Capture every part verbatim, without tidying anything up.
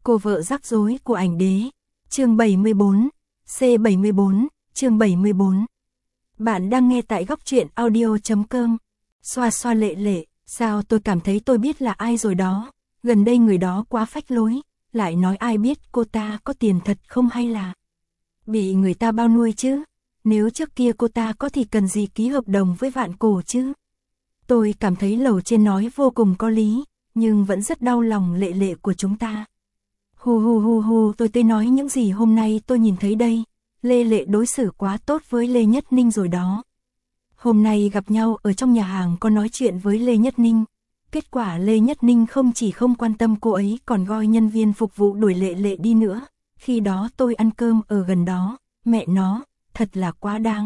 Cô vợ rắc rối của ảnh đế. Chương bảy mươi bốn, C bảy mươi bốn, chương bảy mươi bốn. Bạn đang nghe tại góc truyện audio chấm com. Xoa xoa lệ lệ, sao tôi cảm thấy tôi biết là ai rồi đó. Gần đây người đó quá phách lối, lại nói ai biết cô ta có tiền thật không hay là bị người ta bao nuôi chứ. Nếu trước kia cô ta có thì cần gì ký hợp đồng với Vạn Cổ chứ. Tôi cảm thấy lầu trên nói vô cùng có lý, nhưng vẫn rất đau lòng lệ lệ của chúng ta. Hù hù hù hù, tôi tới nói những gì hôm nay tôi nhìn thấy đây. Lê Lệ đối xử quá tốt với Lê Nhất Ninh rồi đó. Hôm nay gặp nhau ở trong nhà hàng có nói chuyện với Lê Nhất Ninh. Kết quả Lê Nhất Ninh không chỉ không quan tâm cô ấy còn gọi nhân viên phục vụ đuổi Lệ Lệ đi nữa. Khi đó tôi ăn cơm ở gần đó, mẹ nó, thật là quá đáng.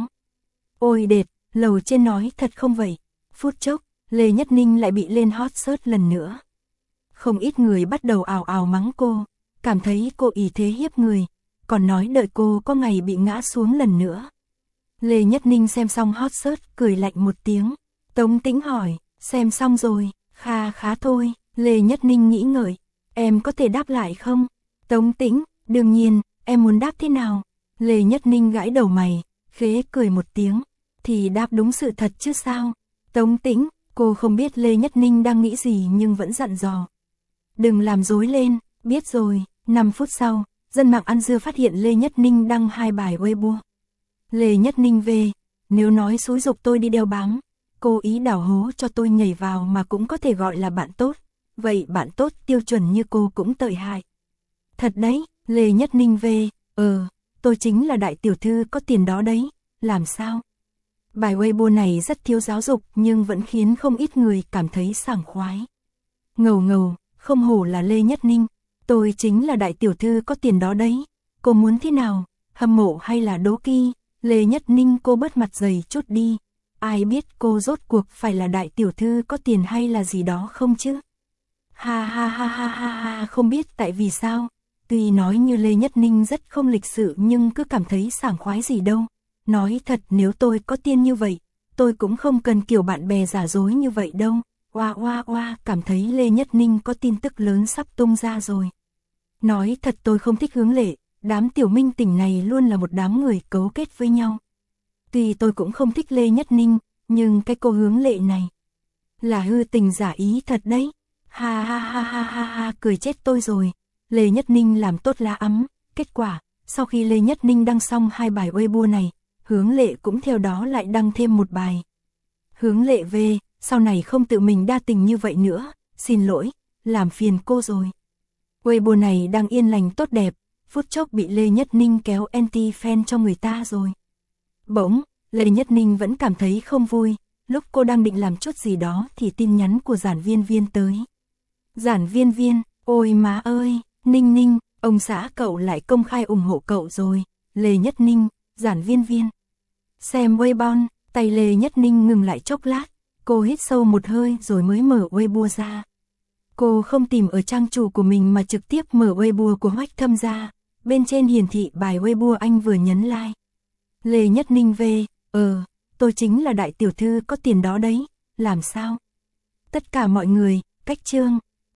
Ôi đệt, lầu trên nói thật không vậy. Phút chốc, Lê Nhất Ninh lại bị lên hot search lần nữa. Không ít người bắt đầu ào ào mắng cô, cảm thấy cô ỷ thế hiếp người, còn nói đợi cô có ngày bị ngã xuống lần nữa. Lê Nhất Ninh xem xong hot search cười lạnh một tiếng. Tống Tĩnh hỏi, xem xong rồi, kha khá thôi. Lê Nhất Ninh nghĩ ngợi, em có thể đáp lại không? Tống Tĩnh, đương nhiên, em muốn đáp thế nào? Lê Nhất Ninh gãi đầu mày, khế cười một tiếng, thì đáp đúng sự thật chứ sao? Tống Tĩnh, cô không biết Lê Nhất Ninh đang nghĩ gì nhưng vẫn dặn dò. Đừng làm rối lên, biết rồi. năm phút sau, dân mạng ăn dưa phát hiện Lê Nhất Ninh đăng hai bài Weibo. Lê Nhất Ninh về, nếu nói xúi giục tôi đi đeo bám, cô ý đào hố cho tôi nhảy vào mà cũng có thể gọi là bạn tốt. Vậy bạn tốt tiêu chuẩn như cô cũng tệ hại. Thật đấy, Lê Nhất Ninh về, ờ, tôi chính là đại tiểu thư có tiền đó đấy, làm sao? Bài Weibo này rất thiếu giáo dục nhưng vẫn khiến không ít người cảm thấy sảng khoái. Ngầu ngầu, không hổ là Lê Nhất Ninh, tôi chính là đại tiểu thư có tiền đó đấy, cô muốn thế nào, hâm mộ hay là đố kỵ? Lê Nhất Ninh cô bớt mặt dày chút đi, ai biết cô rốt cuộc phải là đại tiểu thư có tiền hay là gì đó không chứ? Ha ha ha ha ha ha, không biết tại vì sao, tuy nói như Lê Nhất Ninh rất không lịch sự nhưng cứ cảm thấy sảng khoái gì đâu. Nói thật nếu tôi có tiền như vậy, tôi cũng không cần kiểu bạn bè giả dối như vậy đâu. Oa oa oa, cảm thấy Lê Nhất Ninh có tin tức lớn sắp tung ra rồi. Nói thật tôi không thích Hướng Lệ, đám tiểu minh tỉnh này luôn là một đám người cấu kết với nhau. Tuy tôi cũng không thích Lê Nhất Ninh, nhưng cái cô Hướng Lệ này là hư tình giả ý thật đấy. Ha ha ha ha ha ha, cười chết tôi rồi. Lê Nhất Ninh làm tốt lá ấm, kết quả, sau khi Lê Nhất Ninh đăng xong hai bài Weibo này, Hướng Lệ cũng theo đó lại đăng thêm một bài. Hướng Lệ về, sau này không tự mình đa tình như vậy nữa, xin lỗi, làm phiền cô rồi. Weibo này đang yên lành tốt đẹp, phút chốc bị Lê Nhất Ninh kéo anti-fan cho người ta rồi. Bỗng, Lê Nhất Ninh vẫn cảm thấy không vui, lúc cô đang định làm chút gì đó thì tin nhắn của Giản Viên Viên tới. Giản Viên Viên, ôi má ơi, Ninh Ninh, ông xã cậu lại công khai ủng hộ cậu rồi. Lê Nhất Ninh, Giản Viên Viên. Xem Weibo, tay Lê Nhất Ninh ngừng lại chốc lát, cô hít sâu một hơi rồi mới mở Weibo ra. Cô không tìm ở trang chủ của mình mà trực tiếp mở Weibo của Hoách Thâm ra, bên trên hiển thị bài Weibo anh vừa nhấn like. Lê Nhất Ninh về, ờ, tôi chính là đại tiểu thư có tiền đó đấy, làm sao? Tất cả mọi người, cách chương.